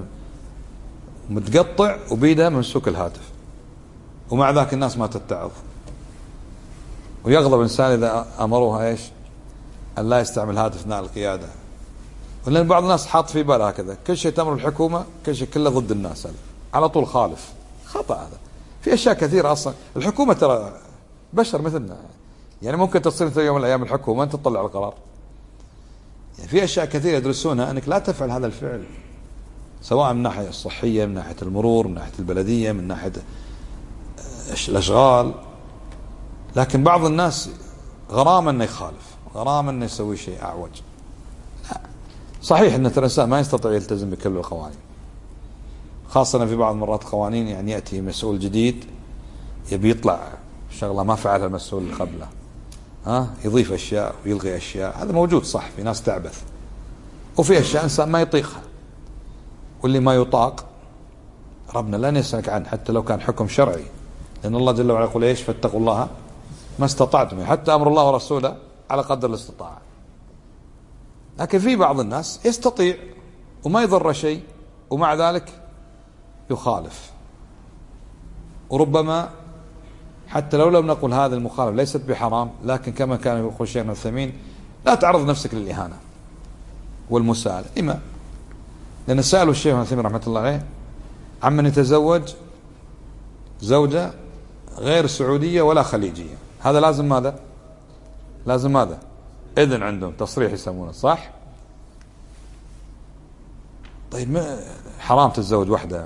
متقطع وبيده ممسوك الهاتف، ومع ذاك الناس ما تتعظ. ويغضب الإنسان إذا أمروها ايش؟ أن لا يستعمل هاتف أثناء القيادة. ولأن بعض الناس حاط في باله هكذا، كل شيء تأمر الحكومة كل شيء كله ضد الناس، هذا على طول خالف. خطأ هذا. في أشياء كثيرة أصلا الحكومة ترى بشر مثلنا، يعني ممكن تصير في يوم من الأيام الحكومة أنت تطلع القرار. يعني في أشياء كثيرة يدرسونها أنك لا تفعل هذا الفعل، سواء من ناحية الصحية، من ناحية المرور، من ناحية البلدية، من ناحية الأشغال. لكن بعض الناس غرام أنه يخالف، غرام أنه يسوي شيء أعوج. لا. صحيح أن الإنسان ما يستطيع يلتزم بكل القوانين، خاصة في بعض المرات قوانين يعني يأتي مسؤول جديد يبي يطلع شغلة ما فعلها المسؤول اللي قبله، يضيف أشياء ويلغي أشياء. هذا موجود صح، في ناس تعبث، وفي أشياء إنسان ما يطيقها، واللي ما يطاق ربنا لا يسألك عنه حتى لو كان حكم شرعي، لأن الله جل وعلا يقول إيش؟ فاتقوا الله ما استطعتم، حتى أمر الله ورسوله على قدر الاستطاعة. لكن في بعض الناس يستطيع وما يضر شيء ومع ذلك يخالف، وربما حتى لو لم نقل هذا المخالف ليست بحرام، لكن كما كان يقول شيخنا الثمين لا تعرض نفسك للإهانة والمساءلة. لما؟ لأن سألوا الشيخ الثمين رحمة الله عليه عمن يتزوج زوجة غير سعودية ولا خليجية، هذا لازم ماذا؟ لازم ماذا؟ إذن عندهم تصريح يسمونه، صح؟ طيب ما حرام تتزوج واحدة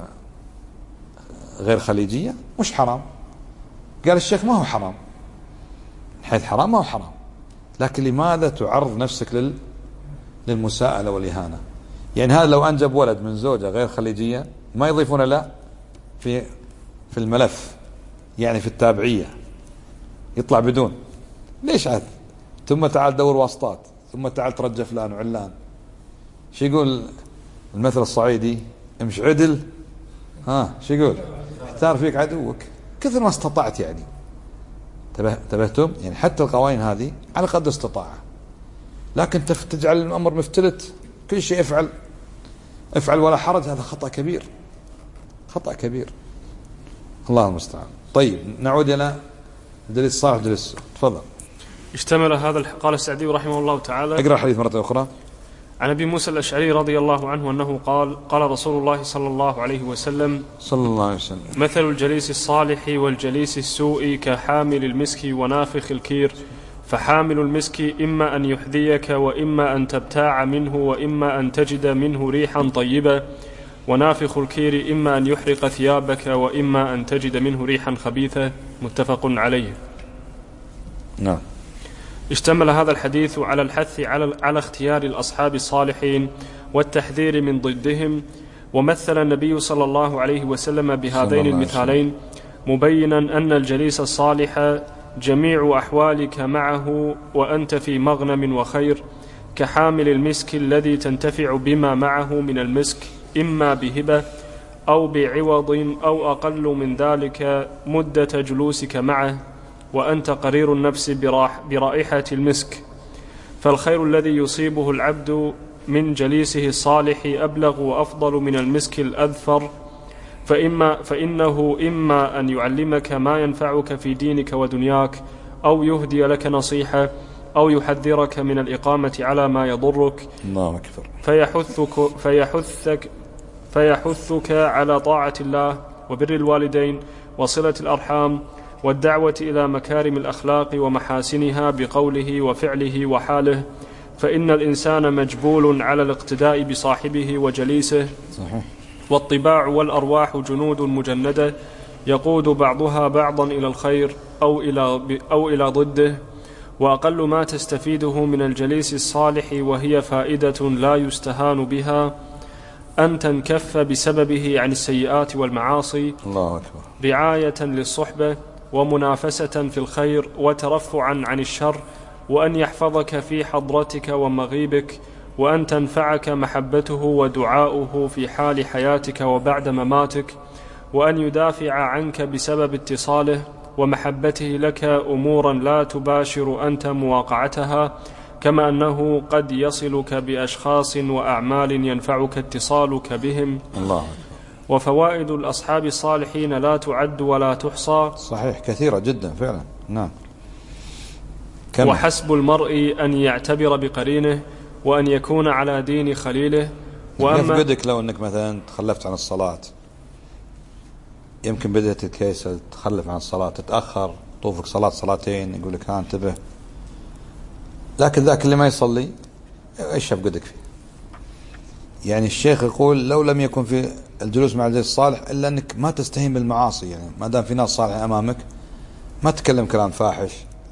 غير خليجية؟ مش حرام. قال الشيخ ما هو حرام، حيث حرام ما هو حرام، لكن لماذا تعرض نفسك للمساءلة والإهانة؟ يعني هذا لو أنجب ولد من زوجة غير خليجية ما يضيفون له في الملف، يعني في التابعية يطلع بدون. ليش عاد؟ ثم تعال دور واسطات، ثم تعال ترجى فلان وعلان. شو يقول المثل الصعيدي؟ امش عدل، شو يقول؟ اختار فيك عدوك كثر ما استطعت. يعني انتبهتم؟ يعني حتى القوانين هذه على قدر استطاعة، لكن تجعل الأمر مفتلت، كل شيء افعل ولا حرج، هذا خطأ كبير، خطأ كبير. الله المستعان. طيب نعود إلى دليل الصالح ودليل السوء. تفضل. اشتمل هذا قال السعدي رحمه الله تعالى. اقرأ الحديث مرة أخرى. عن أبي موسى الأشعري رضي الله عنه أنه قال رسول الله صلى الله عليه وسلم مثل الجليس الصالح والجليس السوء كحامل المسك ونافخ الكير، فحامل المسك إما أن يحذيك وإما أن تبتاع منه وإما أن تجد منه ريحا طيبة، ونافخ الكير إما أن يحرق ثيابك وإما أن تجد منه ريحا خبيثة. متفق عليه. نعم. اشتمل هذا الحديث على الحث على اختيار الأصحاب الصالحين والتحذير من ضدهم، ومثل النبي صلى الله عليه وسلم بهذين المثالين مبينا أن الجليس الصالح جميع أحوالك معه وأنت في مغنم وخير، كحامل المسك الذي تنتفع بما معه من المسك إما بهبة أو بعوض أو أقل من ذلك مدة جلوسك معه، وأنت قرير النفس برائحة المسك. فالخير الذي يصيبه العبد من جليسه الصالح أبلغ وأفضل من المسك الأذفر، فإنه إما أن يعلمك ما ينفعك في دينك ودنياك، أو يهدي لك نصيحة، أو يحذرك من الإقامة على ما يضرك. الله أكبر. فيحثك على طاعة الله وبر الوالدين وصلة الأرحام والدعوة إلى مكارم الأخلاق ومحاسنها بقوله وفعله وحاله، فإن الإنسان مجبول على الاقتداء بصاحبه وجليسه. صحيح. والطباع والأرواح جنود مجندة يقود بعضها بعضا إلى الخير أو إلى ضده، وأقل ما تستفيده من الجليس الصالح وهي فائدة لا يستهان بها أن تنكف بسببه عن السيئات والمعاصي. الله أكبر. رعاية للصحبة ومنافسة في الخير وترفعا عن الشر، وأن يحفظك في حضرتك ومغيبك، وأن تنفعك محبته ودعاؤه في حال حياتك وبعد مماتك، وأن يدافع عنك بسبب اتصاله ومحبته لك أمورا لا تباشر أنت مواقعتها، كما أنه قد يصلك بأشخاص وأعمال ينفعك اتصالك بهم. الله. وفوائد الأصحاب الصالحين لا تعد ولا تحصى. صحيح، كثيرة جدا فعلا. نعم. وحسب المرء أن يعتبر بقرينه وأن يكون على دين خليله. وأما بدك لو أنك مثلا تخلفت عن الصلاة، يمكن بدأت الكيسة تخلف عن الصلاة، تتأخر، طوفك صلاتين، يقول لك انتبه. لكن ذاك اللي ما يصلي ايش بقدك فيه؟ يعني الشيخ يقول لو لم يكن في الجلوس مع الجليس الصالح إلا أنك ما تستهين بالمعاصي، يعني ما دام في ناس صالحين أمامك ما تتكلم كلام فاحش،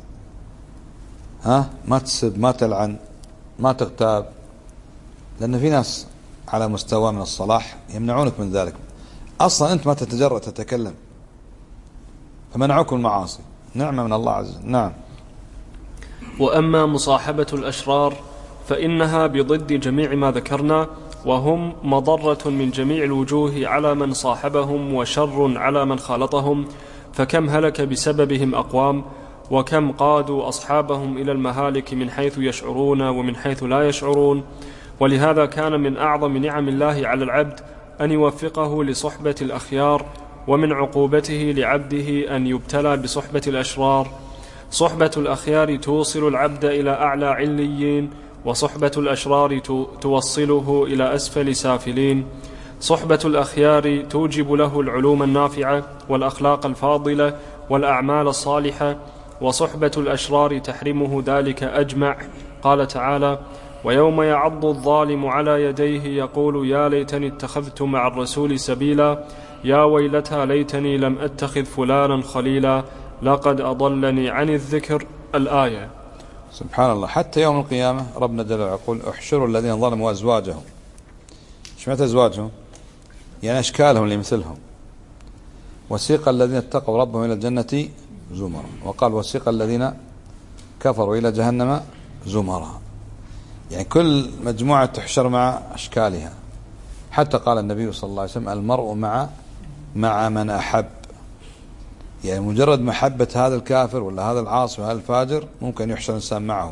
ما تسب، ما تلعن، ما تغتاب، لأن في ناس على مستوى من الصلاح يمنعونك من ذلك. أصلا أنت ما تتجرأ تتكلم، فمنعوكم المعاصي، نعمة من الله عز وجل. نعم. وأما مصاحبة الأشرار فإنها بضد جميع ما ذكرنا، وهم مضرة من جميع الوجوه على من صاحبهم وشر على من خالطهم، فكم هلك بسببهم أقوام، وكم قادوا أصحابهم إلى المهالك من حيث يشعرون ومن حيث لا يشعرون. ولهذا كان من أعظم نعم الله على العبد أن يوفقه لصحبة الأخيار، ومن عقوبته لعبده أن يبتلى بصحبة الأشرار. صحبة الأخيار توصل العبد إلى أعلى عليين، وصحبة الأشرار توصله إلى أسفل سافلين. صحبة الأخيار توجب له العلوم النافعة والأخلاق الفاضلة والأعمال الصالحة، وصحبة الأشرار تحرمه ذلك أجمع. قال تعالى: ويوم يعض الظالم على يديه يقول يا ليتني اتخذت مع الرسول سبيلا، يا ويلتى ليتني لم أتخذ فلانا خليلا، لقد أضلني عن الذكر. الآية. سبحان الله. حتى يوم القيامة ربنا جل وعلا يقول: احشروا الذين ظلموا أزواجهم. ايش معنى أزواجهم؟ يعني أشكالهم اللي مثلهم. وسيق الذين اتقوا ربهم إلى الجنة زمرا، وقال: وسيق الذين كفروا إلى جهنم زمرا. يعني كل مجموعة تحشر مع أشكالها. حتى قال النبي صلى الله عليه وسلم: المرء مع من أحب. يعني مجرد محبة هذا الكافر ولا هذا العاصي وهذا الفاجر ممكن يحشر الإنسان معه.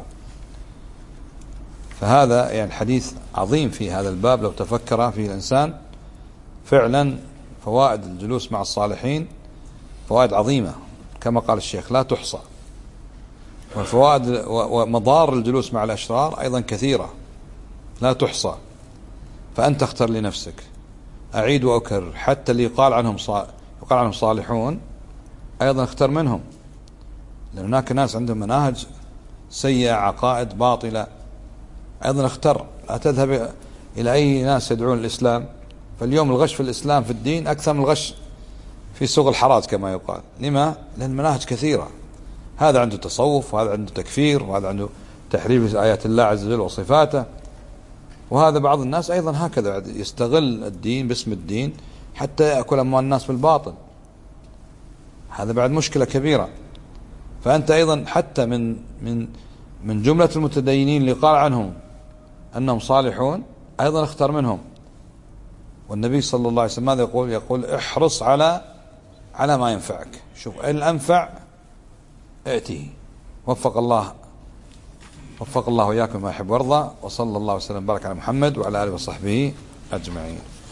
فهذا يعني الحديث عظيم في هذا الباب، لو تفكر فيه الإنسان فعلا فوائد الجلوس مع الصالحين فوائد عظيمة كما قال الشيخ لا تحصى. والفوائد ومضار الجلوس مع الأشرار أيضا كثيرة لا تحصى. فأنت اختر لنفسك. أعيد وأكرر، حتى اللي يقال عنهم صالحون أيضا اختر منهم، لأن هناك ناس عندهم مناهج سيئة، عقائد باطلة. أيضا اختر. لا تذهب إلى أي ناس يدعون الإسلام. فاليوم الغش في الإسلام في الدين أكثر من الغش في سوق الحراج كما يقال. لما؟ لأن المناهج كثيرة. هذا عنده تصوف، وهذا عنده تكفير، وهذا عنده تحريف آيات الله عز وجل وصفاته. وهذا بعض الناس أيضا هكذا يستغل الدين باسم الدين حتى يأكل أموال الناس بالباطل. هذا بعد مشكلة كبيرة. فأنت أيضا حتى من جملة المتدينين اللي قال عنهم أنهم صالحون أيضا اختار منهم. والنبي صلى الله عليه وسلم ماذا يقول احرص على ما ينفعك. شوف أين الأنفع ائتيه. وفق الله وإياكم ما يحب ويرضى. وصلى الله وسلم وبارك على محمد وعلى آله وصحبه أجمعين.